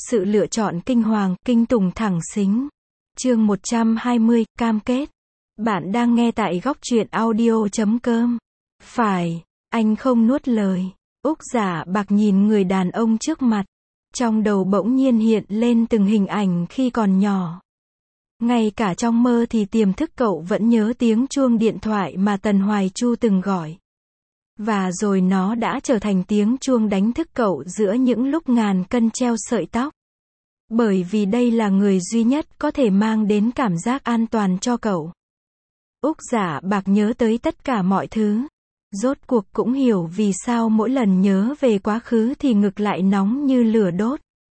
Sự lựa chọn kinh hoàng, kinh tủng thẳng xính. Chương 120, cam kết. Bạn đang nghe tại góc truyện audio.com. Phải, anh không nuốt lời. Úc Giả Bạc nhìn người đàn ông trước mặt. Trong đầu bỗng nhiên hiện lên từng hình ảnh khi còn nhỏ. Ngay cả trong mơ thì tiềm thức cậu vẫn nhớ tiếng chuông điện thoại mà Tần Hoài Chu từng gọi. Và rồi nó đã trở thành tiếng chuông đánh thức cậu giữa những lúc ngàn cân treo sợi tóc. Bởi vì đây là người duy nhất có thể mang đến cảm giác an toàn cho cậu. Úc Giả Bạc nhớ tới tất cả mọi thứ. Rốt cuộc cũng hiểu vì sao mỗi lần nhớ về quá khứ thì ngực lại nóng như lửa đốt.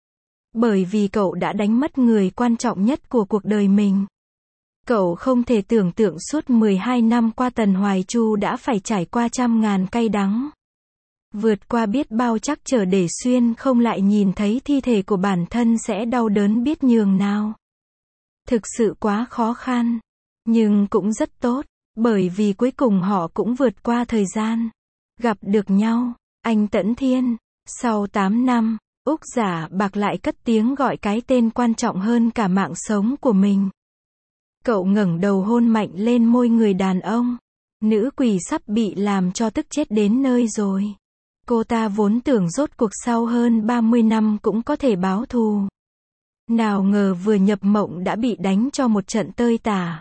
Bởi vì cậu đã đánh mất người quan trọng nhất của cuộc đời mình. Cậu không thể tưởng tượng suốt 12 năm qua Tần Hoài Chu đã phải trải qua trăm ngàn cay đắng. Vượt qua biết bao trắc trở để xuyên không lại nhìn thấy thi thể của bản thân sẽ đau đớn biết nhường nào. Thực sự quá khó khăn. Nhưng cũng rất tốt. Bởi vì cuối cùng họ cũng vượt qua thời gian. Gặp được nhau. Anh Tẫn Thiên. Sau 8 năm, Úc Giả Bạc lại cất tiếng gọi cái tên quan trọng hơn cả mạng sống của mình. Cậu ngẩng đầu hôn mạnh lên môi người đàn ông. Nữ quỷ sắp bị làm cho tức chết đến nơi rồi. Cô ta vốn tưởng rốt cuộc sau hơn 30 năm cũng có thể báo thù. Nào ngờ vừa nhập mộng đã bị đánh cho một trận tơi tả.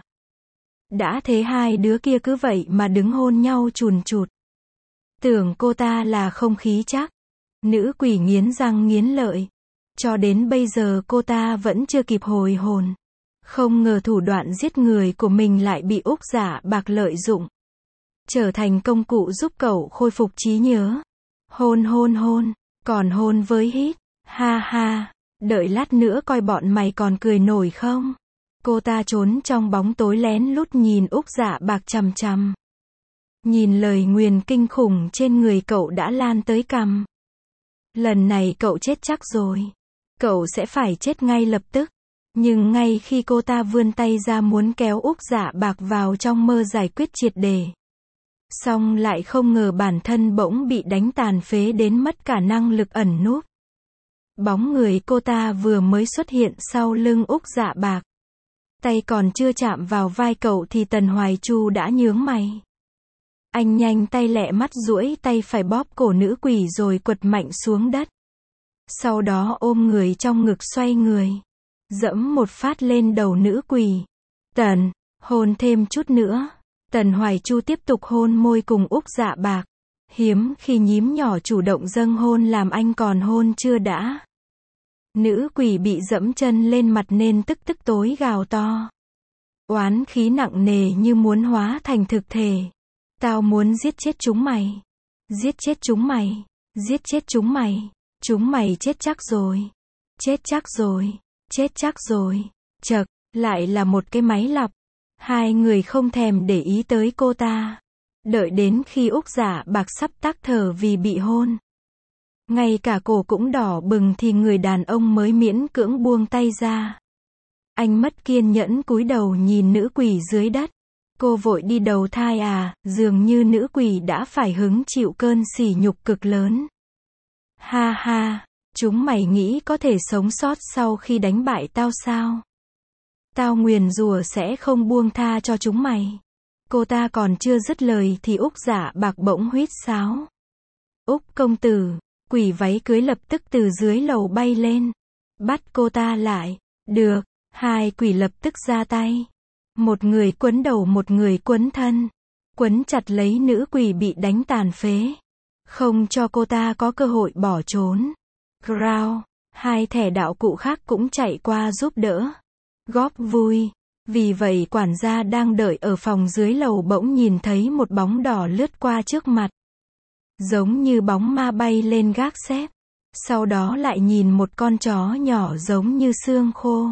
Đã thế hai đứa kia cứ vậy mà đứng hôn nhau chùn chụt. Tưởng cô ta là không khí chắc. Nữ quỷ nghiến răng nghiến lợi. Cho đến bây giờ cô ta vẫn chưa kịp hồi hồn. Không ngờ thủ đoạn giết người của mình lại bị Úc Giả Bạc lợi dụng. Trở thành công cụ giúp cậu khôi phục trí nhớ. Hôn hôn hôn, còn hôn với hít. Ha ha, đợi lát nữa coi bọn mày còn cười nổi không? Cô ta trốn trong bóng tối lén lút nhìn Úc Giả Bạc chằm chằm. Nhìn lời nguyền kinh khủng trên người cậu đã lan tới cằm. Lần này cậu chết chắc rồi. Cậu sẽ phải chết ngay lập tức. Nhưng ngay khi cô ta vươn tay ra muốn kéo Úc Giả Bạc vào trong mơ giải quyết triệt để. Xong lại không ngờ bản thân bỗng bị đánh tàn phế đến mất cả năng lực ẩn núp. Bóng người cô ta vừa mới xuất hiện sau lưng Úc Giả Bạc. Tay còn chưa chạm vào vai cậu thì Tần Hoài Chu đã nhướng mày. Anh nhanh tay lẹ mắt duỗi tay phải bóp cổ nữ quỷ rồi quật mạnh xuống đất. Sau đó ôm người trong ngực xoay người. Dẫm một phát lên đầu nữ quỷ. Tần, hôn thêm chút nữa. Tần Hoài Chu tiếp tục hôn môi cùng Úc Giả Bạc. Hiếm khi nhím nhỏ chủ động dâng hôn làm anh còn hôn chưa đã. Nữ quỷ bị dẫm chân lên mặt nên tức tối gào to. Oán khí nặng nề như muốn hóa thành thực thể. Tao muốn giết chết chúng mày. Giết chết chúng mày. Giết chết chúng mày. Chúng mày chết chắc rồi. Chết chắc rồi. Chết chắc rồi. Chậc, lại là một cái máy lọc. Hai người không thèm để ý tới cô ta. Đợi đến khi Úc Giả Bạc sắp tắc thở vì bị hôn. Ngay cả cổ cũng đỏ bừng thì người đàn ông mới miễn cưỡng buông tay ra. Anh mất kiên nhẫn cúi đầu nhìn nữ quỷ dưới đất. Cô vội đi đầu thai à, dường như nữ quỷ đã phải hứng chịu cơn sỉ nhục cực lớn. Ha ha, chúng mày nghĩ có thể sống sót sau khi đánh bại tao sao? Tao nguyền rủa sẽ không buông tha cho chúng mày. Cô ta còn chưa dứt lời thì Úc Giả Bạc bỗng huýt sáo. Úc công tử, quỷ váy cưới lập tức từ dưới lầu bay lên. Bắt cô ta lại. Được, hai quỷ lập tức ra tay. Một người quấn đầu một người quấn thân. Quấn chặt lấy nữ quỷ bị đánh tàn phế. Không cho cô ta có cơ hội bỏ trốn. Growl, hai thẻ đạo cụ khác cũng chạy qua giúp đỡ. Góp vui. Vì vậy quản gia đang đợi ở phòng dưới lầu bỗng nhìn thấy một bóng đỏ lướt qua trước mặt. Giống như bóng ma bay lên gác xếp. Sau đó lại nhìn một con chó nhỏ giống như xương khô.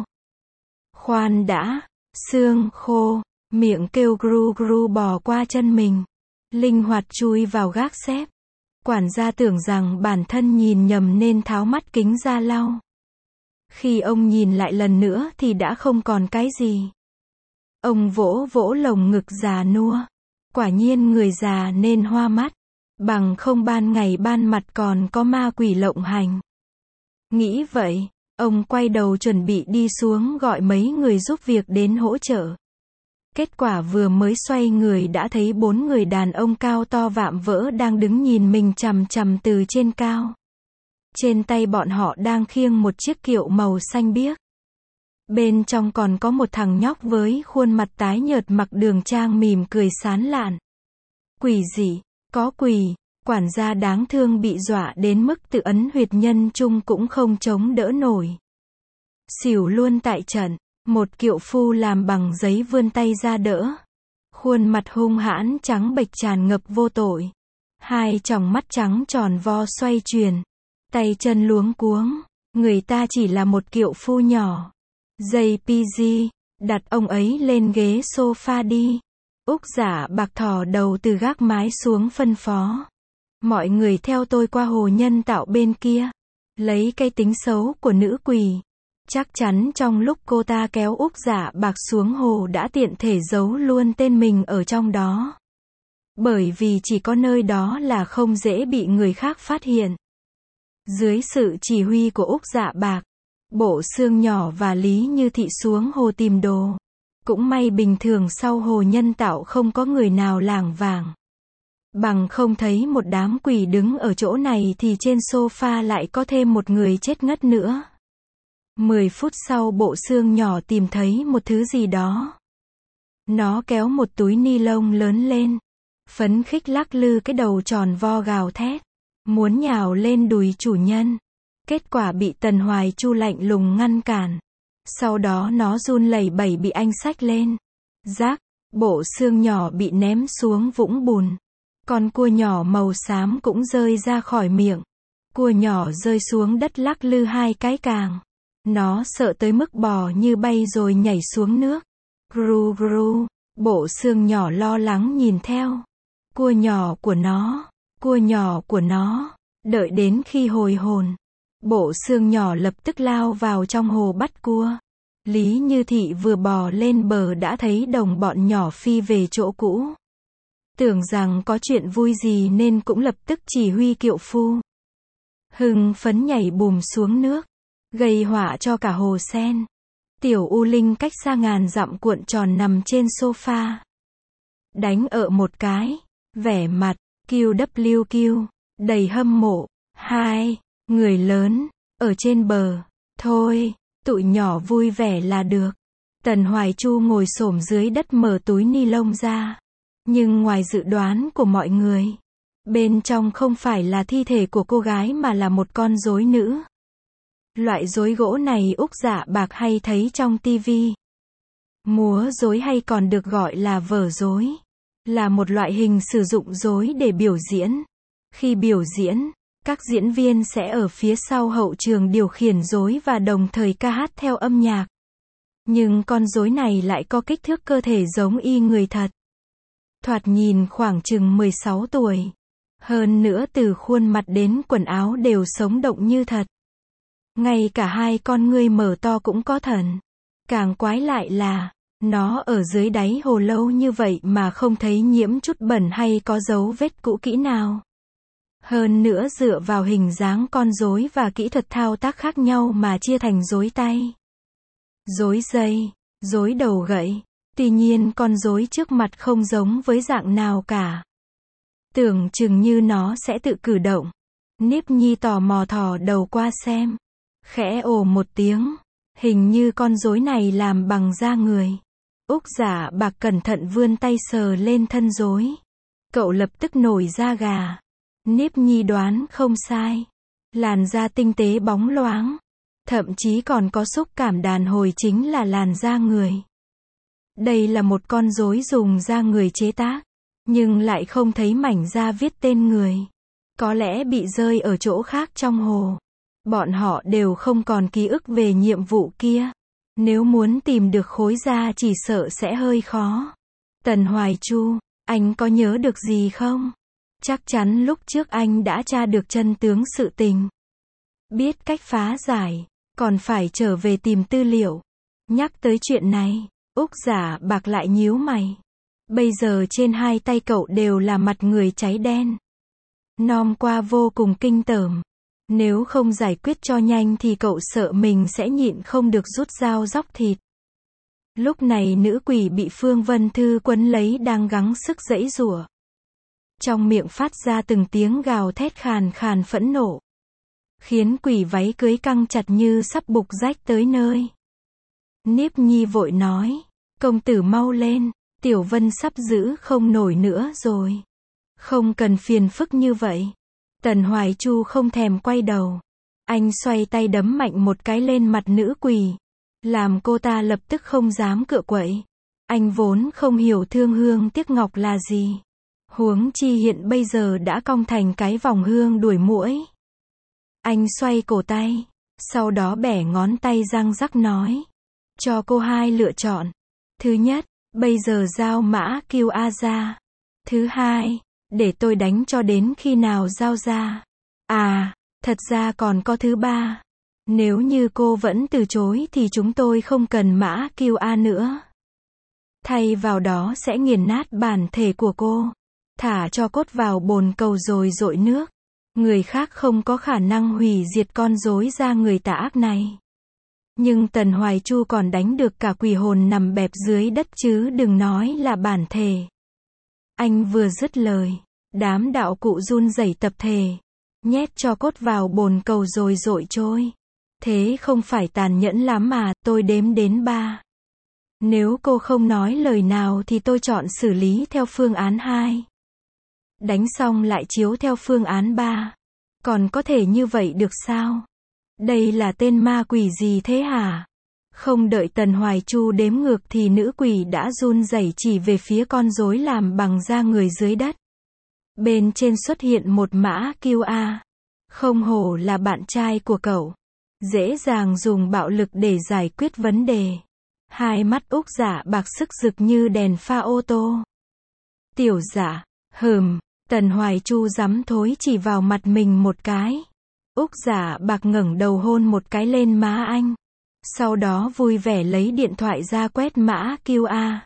Khoan đã, xương khô, miệng kêu gru gru bò qua chân mình. Linh hoạt chui vào gác xếp. Quản gia tưởng rằng bản thân nhìn nhầm nên tháo mắt kính ra lau. Khi ông nhìn lại lần nữa thì đã không còn cái gì. Ông vỗ vỗ lồng ngực già nua. Quả nhiên người già nên hoa mắt. Bằng không ban ngày ban mặt còn có ma quỷ lộng hành. Nghĩ vậy, Ông quay đầu chuẩn bị đi xuống gọi mấy người giúp việc đến hỗ trợ. Kết quả vừa mới xoay người đã thấy 4 người đàn ông cao to vạm vỡ đang đứng nhìn mình chằm chằm từ trên cao. Trên tay bọn họ đang khiêng một chiếc kiệu màu xanh biếc. Bên trong còn có một thằng nhóc với khuôn mặt tái nhợt mặc đường trang mỉm cười sán lạn. Quỷ gì? Có quỷ. Quản gia đáng thương bị dọa đến mức tự ấn huyệt nhân trung cũng không chống đỡ nổi. Xỉu luôn tại trận. Một kiệu phu làm bằng giấy vươn tay ra đỡ. Khuôn mặt hung hãn trắng bệch tràn ngập vô tội. Hai tròng mắt trắng tròn vo xoay chuyển. Tay chân luống cuống. Người ta chỉ là một kiệu phu nhỏ. JPG, đặt ông ấy lên ghế sofa đi. Úc Dạ Bạc thò đầu từ gác mái xuống phân phó. Mọi người theo tôi qua hồ nhân tạo bên kia. Lấy cái tính xấu của nữ quỷ. Chắc chắn trong lúc cô ta kéo Úc Dạ Bạc xuống hồ đã tiện thể giấu luôn tên mình ở trong đó. Bởi vì chỉ có nơi đó là không dễ bị người khác phát hiện. Dưới sự chỉ huy của Úc Dạ Bạc, Bộ Xương Nhỏ và Lý Như Thị xuống hồ tìm đồ. Cũng may bình thường sau hồ nhân tạo không có người nào lảng vảng. Bằng không thấy một đám quỷ đứng ở chỗ này thì trên sofa lại có thêm một người chết ngất nữa. 10 phút sau Bộ Xương Nhỏ tìm thấy một thứ gì đó. Nó kéo một túi ni lông lớn lên. Phấn khích lắc lư cái đầu tròn vo gào thét. Muốn nhào lên đùi chủ nhân. Kết quả bị Tần Hoài Chu lạnh lùng ngăn cản. Sau đó nó run lẩy bẩy bị anh xách lên. Rác, Bộ Xương Nhỏ bị ném xuống vũng bùn. Con cua nhỏ màu xám cũng rơi ra khỏi miệng. Cua nhỏ rơi xuống đất lắc lư 2 cái càng. Nó sợ tới mức bò như bay rồi nhảy xuống nước. Gru gru, Bộ Xương Nhỏ lo lắng nhìn theo. Cua nhỏ của nó, cua nhỏ của nó. Đợi đến khi hồi hồn, Bộ Xương Nhỏ lập tức lao vào trong hồ bắt cua. Lý Như Thị vừa bò lên bờ đã thấy đồng bọn nhỏ phi về chỗ cũ. Tưởng rằng có chuyện vui gì nên cũng lập tức chỉ huy kiệu phu. Hưng phấn nhảy bùm xuống nước. Gây họa cho cả hồ sen. Tiểu U Linh cách xa ngàn dặm cuộn tròn nằm trên sofa. Đánh ợ một cái. Vẻ mặt, QWQ, đầy hâm mộ. Hai, người lớn, ở trên bờ. Thôi, tụi nhỏ vui vẻ là được. Tần Hoài Chu ngồi xổm dưới đất mở túi ni lông ra. Nhưng ngoài dự đoán của mọi người, bên trong không phải là thi thể của cô gái mà là một con rối nữ. Loại rối gỗ này Úc Dạ Bạc hay thấy trong tivi. Múa rối hay còn được gọi là vở rối, là một loại hình sử dụng rối để biểu diễn. Khi biểu diễn, các diễn viên sẽ ở phía sau hậu trường điều khiển rối và đồng thời ca hát theo âm nhạc. Nhưng con rối này lại có kích thước cơ thể giống y người thật. Thoạt nhìn khoảng chừng 16 tuổi. Hơn nữa từ khuôn mặt đến quần áo đều sống động như thật. Ngay cả hai con ngươi mở to cũng có thần. Càng quái lại là, nó ở dưới đáy hồ lâu như vậy mà không thấy nhiễm chút bẩn hay có dấu vết cũ kỹ nào. Hơn nữa dựa vào hình dáng con rối và kỹ thuật thao tác khác nhau mà chia thành rối tay, rối dây, rối đầu gậy. Tuy nhiên con rối trước mặt không giống với dạng nào cả. Tưởng chừng như nó sẽ tự cử động. Niếp Nhi tò mò thò đầu qua xem. Khẽ ồ một tiếng. Hình như con rối này làm bằng da người. Úc Dạ Bạc cẩn thận vươn tay sờ lên thân rối. Cậu lập tức nổi da gà. Niếp Nhi đoán không sai. Làn da tinh tế bóng loáng. Thậm chí còn có xúc cảm đàn hồi chính là làn da người. Đây là một con rối dùng da người chế tác. Nhưng lại không thấy mảnh da viết tên người. Có lẽ bị rơi ở chỗ khác trong hồ. Bọn họ đều không còn ký ức về nhiệm vụ kia. Nếu muốn tìm được khối da chỉ sợ sẽ hơi khó. Tần Hoài Chu, anh có nhớ được gì không? Chắc chắn lúc trước anh đã tra được chân tướng sự tình. Biết cách phá giải, còn phải trở về tìm tư liệu. Nhắc tới chuyện này, Úc Dạ Bạc lại nhíu mày. Bây giờ trên hai tay cậu đều là mặt người cháy đen. Nom qua vô cùng kinh tởm. Nếu không giải quyết cho nhanh thì cậu sợ mình sẽ nhịn không được rút dao róc thịt. Lúc này nữ quỷ bị Phương Vân Thư quấn lấy đang gắng sức giãy giụa. Trong miệng phát ra từng tiếng gào thét khàn khàn phẫn nộ. Khiến quỷ váy cưới căng chặt như sắp bục rách tới nơi. Niếp Nhi vội nói, công tử mau lên, Tiểu Vân sắp giữ không nổi nữa rồi. Không cần phiền phức như vậy. Tần Hoài Chu không thèm quay đầu. Anh xoay tay đấm mạnh một cái lên mặt nữ quỷ. Làm cô ta lập tức không dám cựa quậy. Anh vốn không hiểu thương hương tiếc ngọc là gì. Huống chi hiện bây giờ đã cong thành cái vòng hương đuổi muỗi. Anh xoay cổ tay. Sau đó bẻ ngón tay răng rắc nói. Cho cô hai lựa chọn. Thứ nhất, bây giờ giao Mã Kiêu A ra. Thứ hai, để tôi đánh cho đến khi nào giao ra. À, thật ra còn có thứ ba. Nếu như cô vẫn từ chối thì chúng tôi không cần Mã Kiêu A nữa. Thay vào đó sẽ nghiền nát bản thể của cô. Thả cho cốt vào bồn cầu rồi dội nước. Người khác không có khả năng hủy diệt con rối da người tà ác này. Nhưng Tần Hoài Chu còn đánh được cả quỷ hồn nằm bẹp dưới đất chứ đừng nói là bản thể. Anh vừa dứt lời, đám đạo cụ run rẩy tập thể, nhét cho cốt vào bồn cầu rồi dội trôi. Thế không phải tàn nhẫn lắm mà, tôi đếm đến 3. Nếu cô không nói lời nào thì tôi chọn xử lý theo phương án 2. Đánh xong lại chiếu theo phương án 3. Còn có thể như vậy được sao? Đây là tên ma quỷ gì thế hả? Không đợi Tần Hoài Chu đếm ngược thì nữ quỷ đã run rẩy chỉ về phía con rối làm bằng da người dưới đất. Bên trên xuất hiện một Mã Kiêu A. Không hổ là bạn trai của cậu. Dễ dàng dùng bạo lực để giải quyết vấn đề. Hai mắt Úc Dạ Bạc sức rực như đèn pha ô tô. Tiểu Dạ, Tần Hoài Chu dám thối chỉ vào mặt mình một cái. Úc Dạ Bạc ngẩng đầu hôn một cái lên má anh. Sau đó vui vẻ lấy điện thoại ra quét Mã Kiêu A.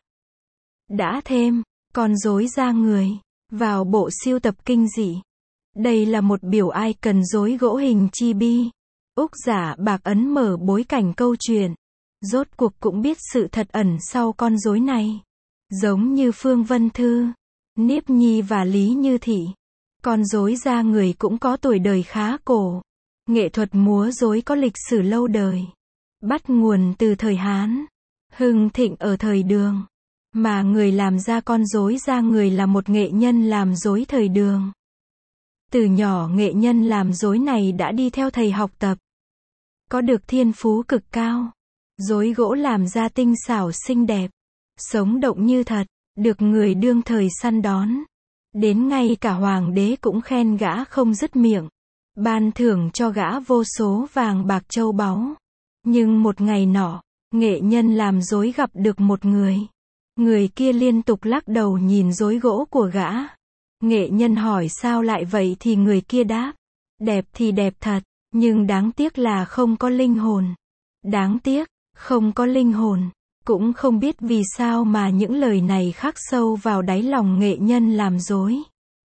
Đã thêm, con rối da người, vào bộ sưu tập kinh dị. Đây là một biểu ai cần rối gỗ hình chibi. Úc Dạ Bạc ấn mở bối cảnh câu chuyện. Rốt cuộc cũng biết sự thật ẩn sau con rối này. Giống như Phương Vân Thư, Niếp Nhi và Lý Như Thị. Con rối da người cũng có tuổi đời khá cổ. Nghệ thuật múa rối có lịch sử lâu đời. Bắt nguồn từ thời Hán. Hưng thịnh ở thời Đường. Mà người làm ra con rối da người là một nghệ nhân làm rối thời Đường. Từ nhỏ nghệ nhân làm rối này đã đi theo thầy học tập. Có được thiên phú cực cao. Rối gỗ làm ra tinh xảo xinh đẹp. Sống động như thật. Được người đương thời săn đón. Đến ngay cả hoàng đế cũng khen gã không dứt miệng. Ban thưởng cho gã vô số vàng bạc châu báu. Nhưng một ngày nọ, nghệ nhân làm rối gặp được một người. Người kia liên tục lắc đầu nhìn rối gỗ của gã. Nghệ nhân hỏi sao lại vậy thì người kia đáp. Đẹp thì đẹp thật, nhưng đáng tiếc là không có linh hồn. Đáng tiếc, không có linh hồn. Cũng không biết vì sao mà những lời này khắc sâu vào đáy lòng nghệ nhân làm rối.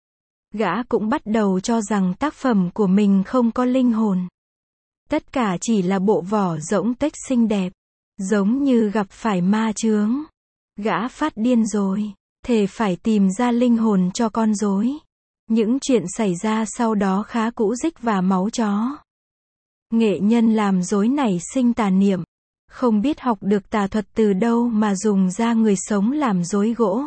Gã cũng bắt đầu cho rằng tác phẩm của mình không có linh hồn. Tất cả chỉ là bộ vỏ rỗng tuếch xinh đẹp. Giống như gặp phải ma chướng. Gã phát điên rồi. Thề phải tìm ra linh hồn cho con rối. Những chuyện xảy ra sau đó khá cũ rích và máu chó. Nghệ nhân làm rối này sinh tà niệm. Không biết học được tà thuật từ đâu mà dùng da người sống làm rối gỗ.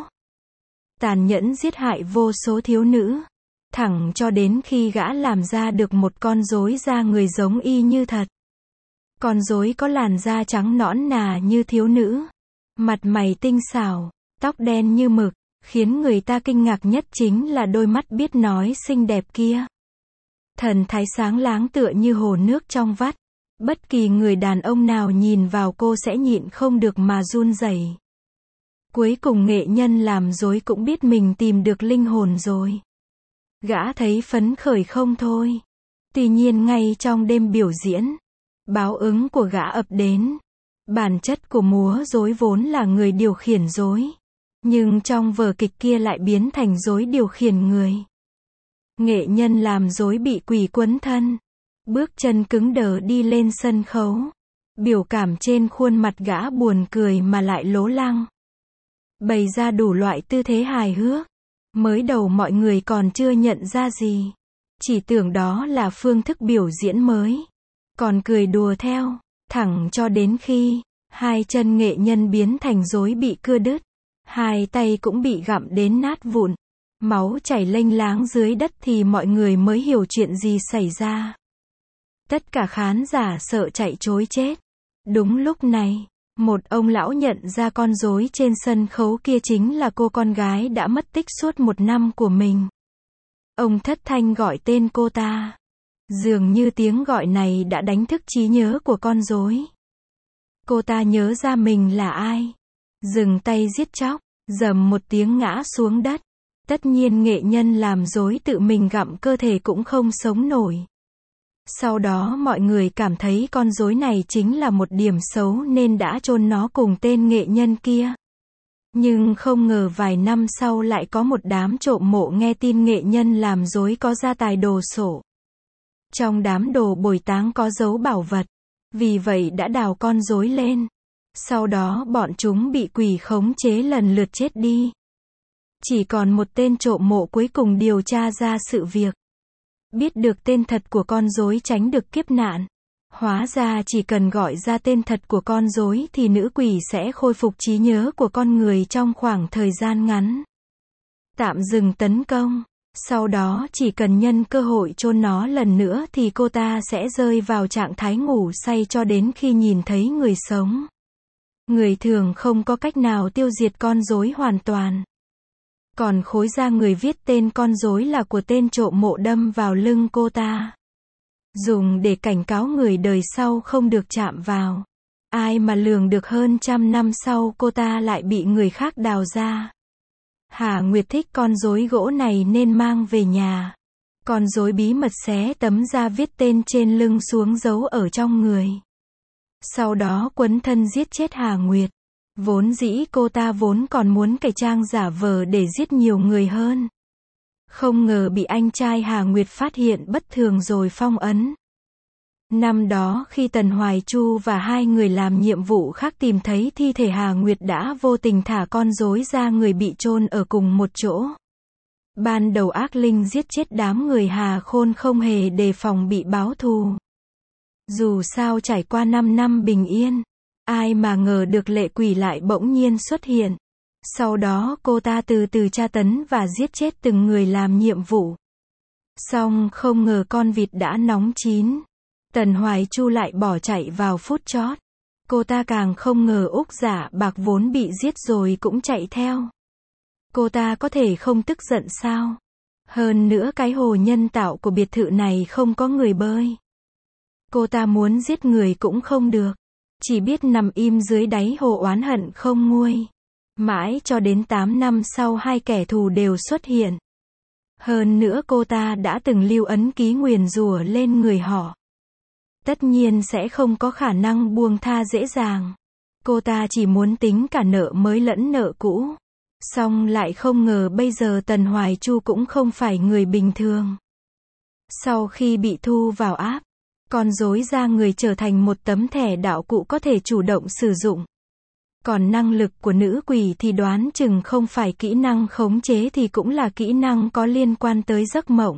Tàn nhẫn giết hại vô số thiếu nữ. Thẳng cho đến khi gã làm ra được một con rối da người giống y như thật. Con rối có làn da trắng nõn nà như thiếu nữ. Mặt mày tinh xảo, tóc đen như mực. Khiến người ta kinh ngạc nhất chính là đôi mắt biết nói xinh đẹp kia. Thần thái sáng láng tựa như hồ nước trong vắt. Bất kỳ người đàn ông nào nhìn vào cô sẽ nhịn không được mà run rẩy. Cuối cùng nghệ nhân làm rối cũng biết mình tìm được linh hồn rồi. Gã thấy phấn khởi không thôi. Tuy nhiên ngay trong đêm biểu diễn, báo ứng của gã ập đến. Bản chất của múa rối vốn là người điều khiển rối. Nhưng trong vở kịch kia lại biến thành rối điều khiển người. Nghệ nhân làm rối bị quỷ quấn thân. Bước chân cứng đờ đi lên sân khấu. Biểu cảm trên khuôn mặt gã buồn cười mà lại lố lăng. Bày ra đủ loại tư thế hài hước. Mới đầu mọi người còn chưa nhận ra gì. Chỉ tưởng đó là phương thức biểu diễn mới. Còn cười đùa theo. Thẳng cho đến khi hai chân nghệ nhân biến thành rối bị cưa đứt. Hai tay cũng bị gặm đến nát vụn. Máu chảy lênh láng dưới đất thì mọi người mới hiểu chuyện gì xảy ra. Tất cả khán giả sợ chạy trối chết. Đúng lúc này, một ông lão nhận ra con rối trên sân khấu kia chính là cô con gái đã mất tích suốt 1 năm của mình. Ông thất thanh gọi tên cô ta. Dường như tiếng gọi này đã đánh thức trí nhớ của con rối. Cô ta nhớ ra mình là ai. Dừng tay giết chóc, rầm một tiếng ngã xuống đất. Tất nhiên nghệ nhân làm rối tự mình gặm cơ thể cũng không sống nổi. Sau đó mọi người cảm thấy con rối này chính là một điểm xấu nên đã chôn nó cùng tên nghệ nhân kia. Nhưng không ngờ vài năm sau lại có một đám trộm mộ nghe tin nghệ nhân làm rối có gia tài đồ sộ. Trong đám đồ bồi táng có dấu bảo vật. Vì vậy đã đào con rối lên. Sau đó bọn chúng bị quỷ khống chế lần lượt chết đi. Chỉ còn một tên trộm mộ cuối cùng điều tra ra sự việc. Biết được tên thật của con rối tránh được kiếp nạn. Hóa ra chỉ cần gọi ra tên thật của con rối thì nữ quỷ sẽ khôi phục trí nhớ của con người trong khoảng thời gian ngắn. Tạm dừng tấn công. Sau đó chỉ cần nhân cơ hội chôn nó lần nữa thì cô ta sẽ rơi vào trạng thái ngủ say cho đến khi nhìn thấy người sống. Người thường không có cách nào tiêu diệt con rối hoàn toàn. Còn khối da người viết tên con rối là của tên trộm mộ đâm vào lưng cô ta. Dùng để cảnh cáo người đời sau không được chạm vào. Ai mà lường được hơn 100 năm sau cô ta lại bị người khác đào ra. Hà Nguyệt thích con rối gỗ này nên mang về nhà. Con rối bí mật xé tấm da viết tên trên lưng xuống giấu ở trong người. Sau đó quấn thân giết chết Hà Nguyệt. Vốn dĩ cô ta vốn còn muốn cải trang giả vờ để giết nhiều người hơn. Không ngờ bị anh trai Hà Nguyệt phát hiện bất thường rồi phong ấn. Năm đó khi Tần Hoài Chu và hai người làm nhiệm vụ khác tìm thấy thi thể Hà Nguyệt đã vô tình thả con rối ra người bị chôn ở cùng một chỗ. Ban đầu ác linh giết chết đám người Hà Khôn không hề đề phòng bị báo thù. Dù sao trải qua 5 năm bình yên. Ai mà ngờ được lệ quỷ lại bỗng nhiên xuất hiện. Sau đó cô ta từ từ tra tấn và giết chết từng người làm nhiệm vụ. Xong không ngờ con vịt đã nóng chín. Tần Hoài Chu lại bỏ chạy vào phút chót. Cô ta càng không ngờ Úc Dạ Bạc vốn bị giết rồi cũng chạy theo. Cô ta có thể không tức giận sao? Hơn nữa cái hồ nhân tạo của biệt thự này không có người bơi. Cô ta muốn giết người cũng không được. Chỉ biết nằm im dưới đáy hồ oán hận không nguôi. Mãi cho đến 8 năm sau hai kẻ thù đều xuất hiện. Hơn nữa cô ta đã từng lưu ấn ký nguyền rủa lên người họ. Tất nhiên sẽ không có khả năng buông tha dễ dàng. Cô ta chỉ muốn tính cả nợ mới lẫn nợ cũ. Xong lại không ngờ bây giờ Tần Hoài Chu cũng không phải người bình thường. Sau khi bị thu vào áp, con rối da người trở thành một tấm thẻ đạo cụ có thể chủ động sử dụng. Còn năng lực của nữ quỷ thì đoán chừng không phải kỹ năng khống chế thì cũng là kỹ năng có liên quan tới giấc mộng.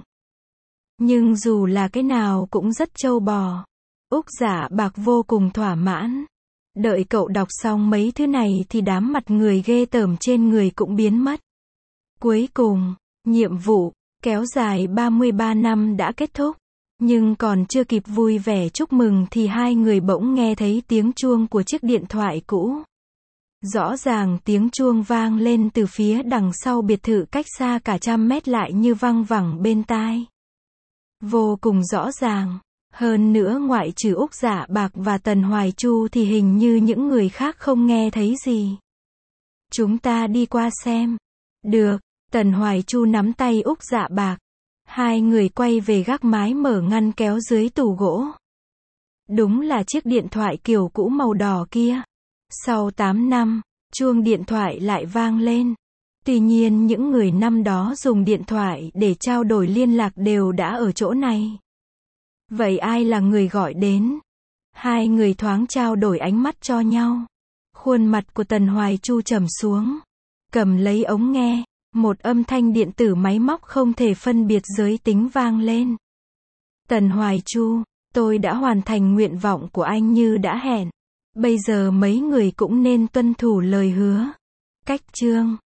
Nhưng dù là cái nào cũng rất trâu bò. Úc Dạ Bạc vô cùng thỏa mãn. Đợi cậu đọc xong mấy thứ này thì đám mặt người ghê tởm trên người cũng biến mất. Cuối cùng, nhiệm vụ kéo dài 33 năm đã kết thúc. Nhưng còn chưa kịp vui vẻ chúc mừng thì hai người bỗng nghe thấy tiếng chuông của chiếc điện thoại cũ. Rõ ràng tiếng chuông vang lên từ phía đằng sau biệt thự cách xa cả 100 mét lại như văng vẳng bên tai. Vô cùng rõ ràng. Hơn nữa ngoại trừ Úc Dạ Bạc và Tần Hoài Chu thì hình như những người khác không nghe thấy gì. Chúng ta đi qua xem. Được, Tần Hoài Chu nắm tay Úc Dạ Bạc. Hai người quay về gác mái mở ngăn kéo dưới tủ gỗ. Đúng là chiếc điện thoại kiểu cũ màu đỏ kia. Sau 8 năm, chuông điện thoại lại vang lên. Tuy nhiên những người năm đó dùng điện thoại để trao đổi liên lạc đều đã ở chỗ này. Vậy ai là người gọi đến? Hai người thoáng trao đổi ánh mắt cho nhau. Khuôn mặt của Tần Hoài Chu trầm xuống. Cầm lấy ống nghe, một âm thanh điện tử máy móc không thể phân biệt giới tính vang lên. Tần Hoài Chu, tôi đã hoàn thành nguyện vọng của anh như đã hẹn. Bây giờ mấy người cũng nên tuân thủ lời hứa. Cách chương